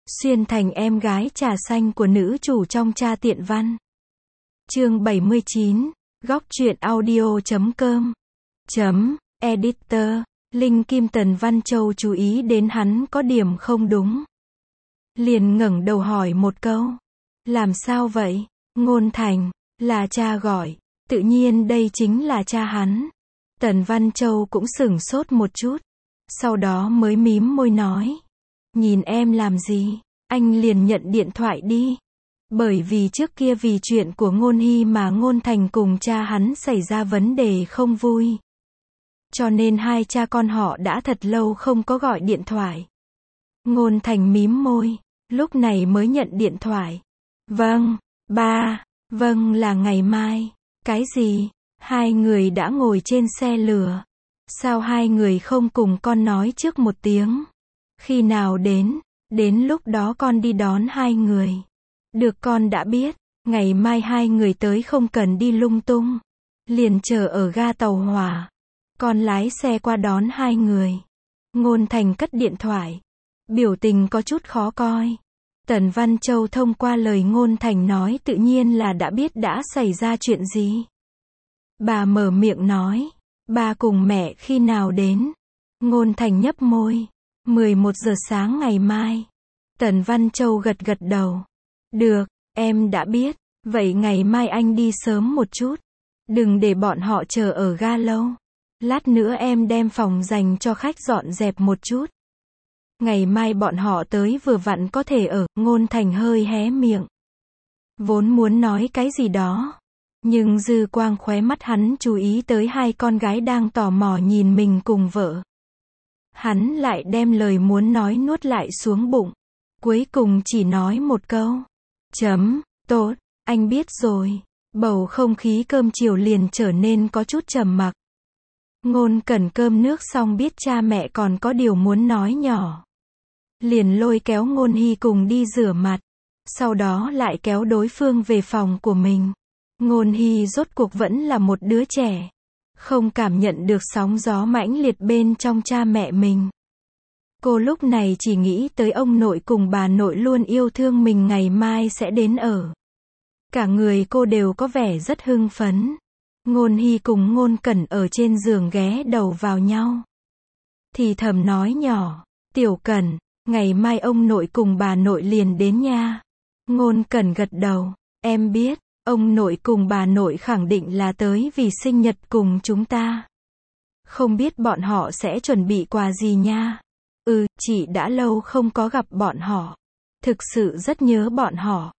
Xuyên thành em gái trà xanh của nữ chủ trong Cha Tiện Văn. Chương 79, góc truyện audio.com. Editor, Linh Kim Tần Văn Châu chú ý đến hắn có điểm không đúng. Liền ngẩng đầu hỏi một câu. Làm sao vậy? Ngôn Thành, là cha gọi, tự nhiên đây chính là cha hắn. Tần Văn Châu cũng sửng sốt một chút, sau đó mới mím môi nói. Nhìn em làm gì, anh liền nhận điện thoại đi. Bởi vì trước kia vì chuyện của Ngôn Hy mà Ngôn Thành cùng cha hắn xảy ra vấn đề không vui. Cho nên hai cha con họ đã thật lâu không có gọi điện thoại. Ngôn Thành mím môi, lúc này mới nhận điện thoại. Vâng, ba, vâng là ngày mai. Cái gì? Hai người đã ngồi trên xe lửa. Sao hai người không cùng con nói trước một tiếng? Khi nào đến lúc đó con đi đón hai người. Được, con đã biết, ngày mai hai người tới không cần đi lung tung. Liền chờ ở ga tàu hỏa. Con lái xe qua đón hai người. Ngôn Thành cất điện thoại. Biểu tình có chút khó coi. Tần Văn Châu thông qua lời Ngôn Thành nói tự nhiên là đã biết đã xảy ra chuyện gì. Bà mở miệng nói. Ba cùng mẹ khi nào đến? Ngôn Thành nhấp môi. 11 giờ sáng ngày mai. Tần Văn Châu gật gật đầu. Được, em đã biết. Vậy ngày mai anh đi sớm một chút. Đừng để bọn họ chờ ở ga lâu. Lát nữa em đem phòng dành cho khách dọn dẹp một chút. Ngày mai bọn họ tới vừa vặn có thể ở. Ngôn Thành hơi hé miệng. Vốn muốn nói cái gì đó. Nhưng dư quang khóe mắt hắn chú ý tới hai con gái đang tò mò nhìn mình cùng vợ. Hắn lại đem lời muốn nói nuốt lại xuống bụng. Cuối cùng chỉ nói một câu. Tốt, anh biết rồi. Bầu không khí cơm chiều liền trở nên có chút trầm mặc. Ngôn Cẩn cơm nước xong biết cha mẹ còn có điều muốn nói nhỏ. Liền lôi kéo Ngôn Hy cùng đi rửa mặt. Sau đó lại kéo đối phương về phòng của mình. Ngôn Hy rốt cuộc vẫn là một đứa trẻ. Không cảm nhận được sóng gió mãnh liệt bên trong cha mẹ mình. Cô lúc này chỉ nghĩ tới ông nội cùng bà nội luôn yêu thương mình ngày mai sẽ đến ở. Cả người cô đều có vẻ rất hưng phấn. Ngôn Hy cùng Ngôn Cẩn ở trên giường ghé đầu vào nhau. Thì thầm nói nhỏ. Tiểu Cẩn, ngày mai ông nội cùng bà nội liền đến nha. Ngôn Cẩn gật đầu. Em biết. Ông nội cùng bà nội khẳng định là tới vì sinh nhật cùng chúng ta. Không biết bọn họ sẽ chuẩn bị quà gì nha. Chị đã lâu không có gặp bọn họ. Thực sự rất nhớ bọn họ.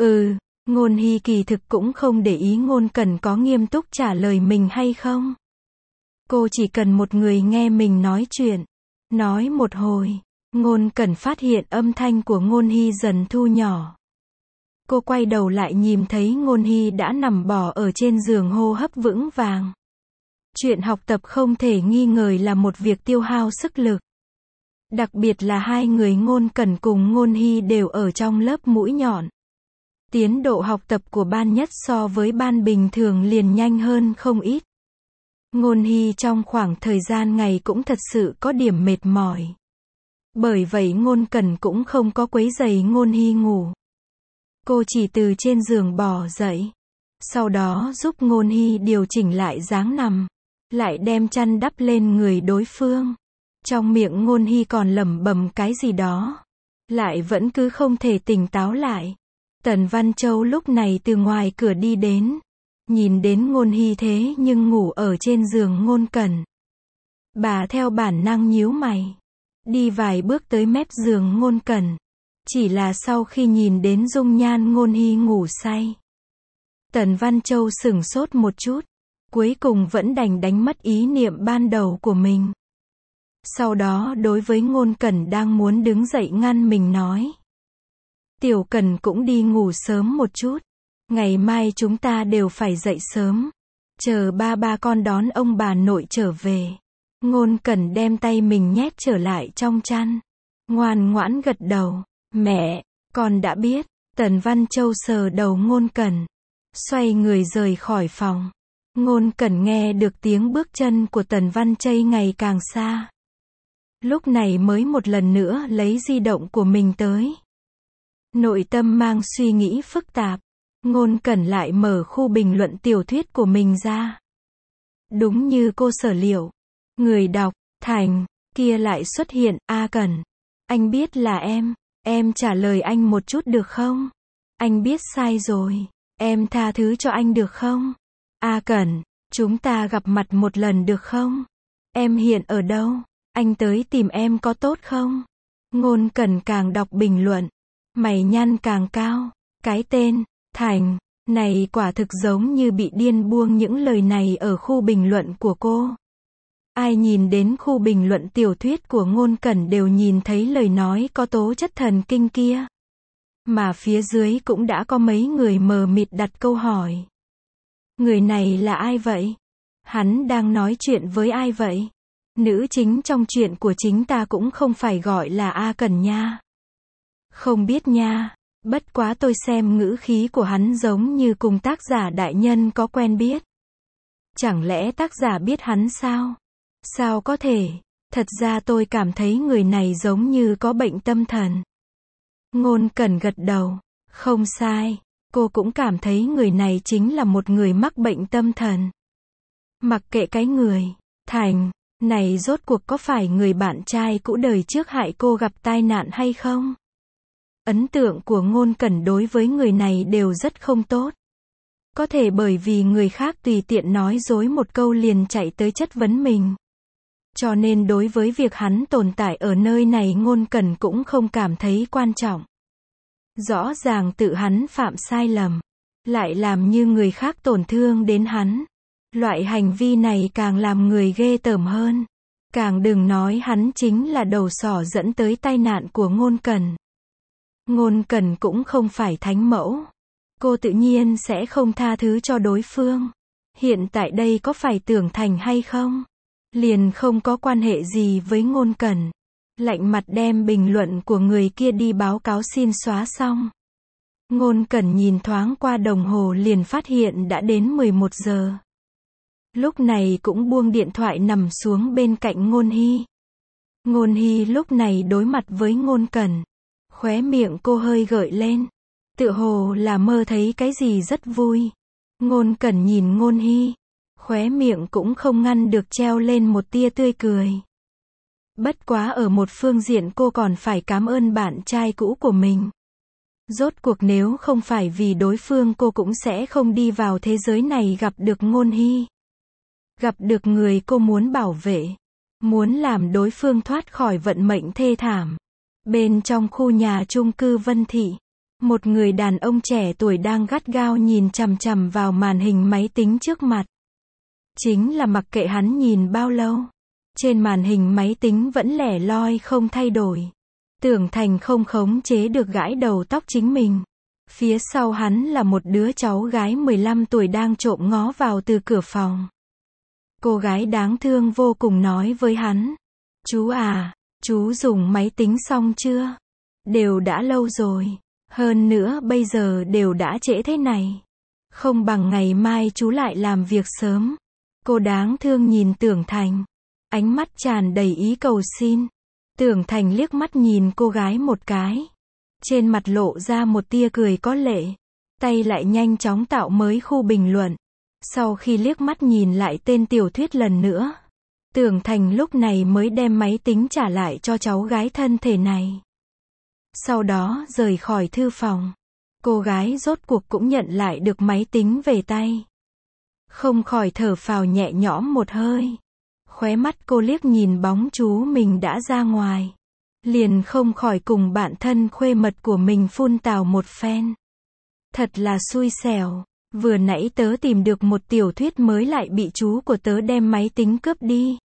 Ngôn Hy kỳ thực cũng không để ý Ngôn Cẩn có nghiêm túc trả lời mình hay không. Cô chỉ cần một người nghe mình nói chuyện. Nói một hồi, Ngôn Cẩn phát hiện âm thanh của Ngôn Hy dần thu nhỏ. Cô quay đầu lại nhìn thấy Ngôn Hy đã nằm bò ở trên giường hô hấp vững vàng. Chuyện học tập không thể nghi ngờ là một việc tiêu hao sức lực. Đặc biệt là hai người Ngôn Cẩn cùng Ngôn Hy đều ở trong lớp mũi nhọn. Tiến độ học tập của ban nhất so với ban bình thường liền nhanh hơn không ít. Ngôn Hy trong khoảng thời gian ngày cũng thật sự có điểm mệt mỏi. Bởi vậy Ngôn Cẩn cũng không có quấy rầy Ngôn Hy ngủ. Cô chỉ từ trên giường bò dậy. Sau đó giúp Ngôn Hy điều chỉnh lại dáng nằm. Lại đem chăn đắp lên người đối phương. Trong miệng Ngôn Hy còn lẩm bẩm cái gì đó. Lại vẫn cứ không thể tỉnh táo lại. Tần Văn Châu lúc này từ ngoài cửa đi đến. Nhìn đến Ngôn Hy thế nhưng ngủ ở trên giường Ngôn Cẩn. Bà theo bản năng nhíu mày. Đi vài bước tới mép giường Ngôn Cẩn. Chỉ là sau khi nhìn đến dung nhan Ngôn Hy ngủ say. Tần Văn Châu sửng sốt một chút. Cuối cùng vẫn đành đánh mất ý niệm ban đầu của mình. Sau đó đối với Ngôn Cẩn đang muốn đứng dậy ngăn mình nói. Tiểu Cẩn cũng đi ngủ sớm một chút. Ngày mai chúng ta đều phải dậy sớm. Chờ ba con đón ông bà nội trở về. Ngôn Cẩn đem tay mình nhét trở lại trong chăn. Ngoan ngoãn gật đầu. Mẹ, con đã biết. Tần Văn Châu sờ đầu Ngôn Cẩn. Xoay người rời khỏi phòng. Ngôn Cẩn nghe được tiếng bước chân của Tần Văn Châu ngày càng xa. Lúc này mới một lần nữa lấy di động của mình tới. Nội tâm mang suy nghĩ phức tạp, Ngôn Cẩn lại mở khu bình luận tiểu thuyết của mình ra. Đúng như cô sở liệu, người đọc, Thành, kia lại xuất hiện, A Cẩn. Anh biết là em trả lời anh một chút được không? Anh biết sai rồi, em tha thứ cho anh được không? A Cẩn, chúng ta gặp mặt một lần được không? Em hiện ở đâu? Anh tới tìm em có tốt không? Ngôn Cẩn càng đọc bình luận, mày nhăn càng cao. Cái tên, Thành, này quả thực giống như bị điên buông những lời này ở khu bình luận của cô. Ai nhìn đến khu bình luận tiểu thuyết của Ngôn Cẩn đều nhìn thấy lời nói có tố chất thần kinh kia. Mà phía dưới cũng đã có mấy người mờ mịt đặt câu hỏi. Người này là ai vậy? Hắn đang nói chuyện với ai vậy? Nữ chính trong chuyện của chính ta cũng không phải gọi là A Cẩn nha. Không biết nha, bất quá tôi xem ngữ khí của hắn giống như cùng tác giả đại nhân có quen biết. Chẳng lẽ tác giả biết hắn sao? Sao có thể? Thật ra tôi cảm thấy người này giống như có bệnh tâm thần. Ngôn Cẩn gật đầu. Không sai, cô cũng cảm thấy người này chính là một người mắc bệnh tâm thần. Mặc kệ cái người, Thành, này rốt cuộc có phải người bạn trai cũ đời trước hại cô gặp tai nạn hay không? Ấn tượng của Ngôn Cẩn đối với người này đều rất không tốt. Có thể bởi vì người khác tùy tiện nói dối một câu liền chạy tới chất vấn mình. Cho nên đối với việc hắn tồn tại ở nơi này Ngôn Cẩn cũng không cảm thấy quan trọng. Rõ ràng tự hắn phạm sai lầm, lại làm như người khác tổn thương đến hắn. Loại hành vi này càng làm người ghê tởm hơn. Càng đừng nói hắn chính là đầu sỏ dẫn tới tai nạn của Ngôn Cẩn. Ngôn Cẩn cũng không phải thánh mẫu. Cô tự nhiên sẽ không tha thứ cho đối phương. Hiện tại đây có phải Tưởng Thành hay không? Liền không có quan hệ gì với Ngôn Cẩn. Lạnh mặt đem bình luận của người kia đi báo cáo xin xóa xong. Ngôn Cẩn nhìn thoáng qua đồng hồ liền phát hiện đã đến 11 giờ. Lúc này cũng buông điện thoại nằm xuống bên cạnh Ngôn Hy. Ngôn Hy lúc này đối mặt với Ngôn Cẩn. Khóe miệng cô hơi gợi lên. Tựa hồ là mơ thấy cái gì rất vui. Ngôn Cẩn nhìn Ngôn Hy. Khóe miệng cũng không ngăn được treo lên một tia tươi cười. Bất quá ở một phương diện cô còn phải cảm ơn bạn trai cũ của mình. Rốt cuộc nếu không phải vì đối phương cô cũng sẽ không đi vào thế giới này gặp được Ngôn Hy. Gặp được người cô muốn bảo vệ. Muốn làm đối phương thoát khỏi vận mệnh thê thảm. Bên trong khu nhà chung cư Vân Thị, một người đàn ông trẻ tuổi đang gắt gao nhìn chằm chằm vào màn hình máy tính trước mặt. Chính là mặc kệ hắn nhìn bao lâu. Trên màn hình máy tính vẫn lẻ loi không thay đổi. Tưởng Thành không khống chế được gãi đầu tóc chính mình. Phía sau hắn là một đứa cháu gái 15 tuổi đang trộm ngó vào từ cửa phòng. Cô gái đáng thương vô cùng nói với hắn. Chú à, chú dùng máy tính xong chưa? Đều đã lâu rồi. Hơn nữa bây giờ đều đã trễ thế này. Không bằng ngày mai chú lại làm việc sớm. Cô đáng thương nhìn Tưởng Thành. Ánh mắt tràn đầy ý cầu xin. Tưởng Thành liếc mắt nhìn cô gái một cái. Trên mặt lộ ra một tia cười có lệ. Tay lại nhanh chóng tạo mới khu bình luận. Sau khi liếc mắt nhìn lại tên tiểu thuyết lần nữa. Tưởng Thành lúc này mới đem máy tính trả lại cho cháu gái thân thể này. Sau đó rời khỏi thư phòng. Cô gái rốt cuộc cũng nhận lại được máy tính về tay. Không khỏi thở phào nhẹ nhõm một hơi. Khóe mắt cô liếc nhìn bóng chú mình đã ra ngoài. Liền không khỏi cùng bạn thân khuê mật của mình phun tào một phen. Thật là xui xẻo. Vừa nãy tớ tìm được một tiểu thuyết mới lại bị chú của tớ đem máy tính cướp đi.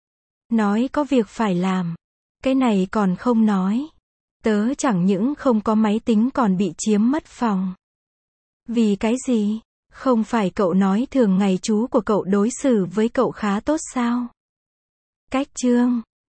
Nói có việc phải làm. Cái này còn không nói. Tớ chẳng những không có máy tính còn bị chiếm mất phòng. Vì cái gì? Không phải cậu nói thường ngày chú của cậu đối xử với cậu khá tốt sao? Cách chương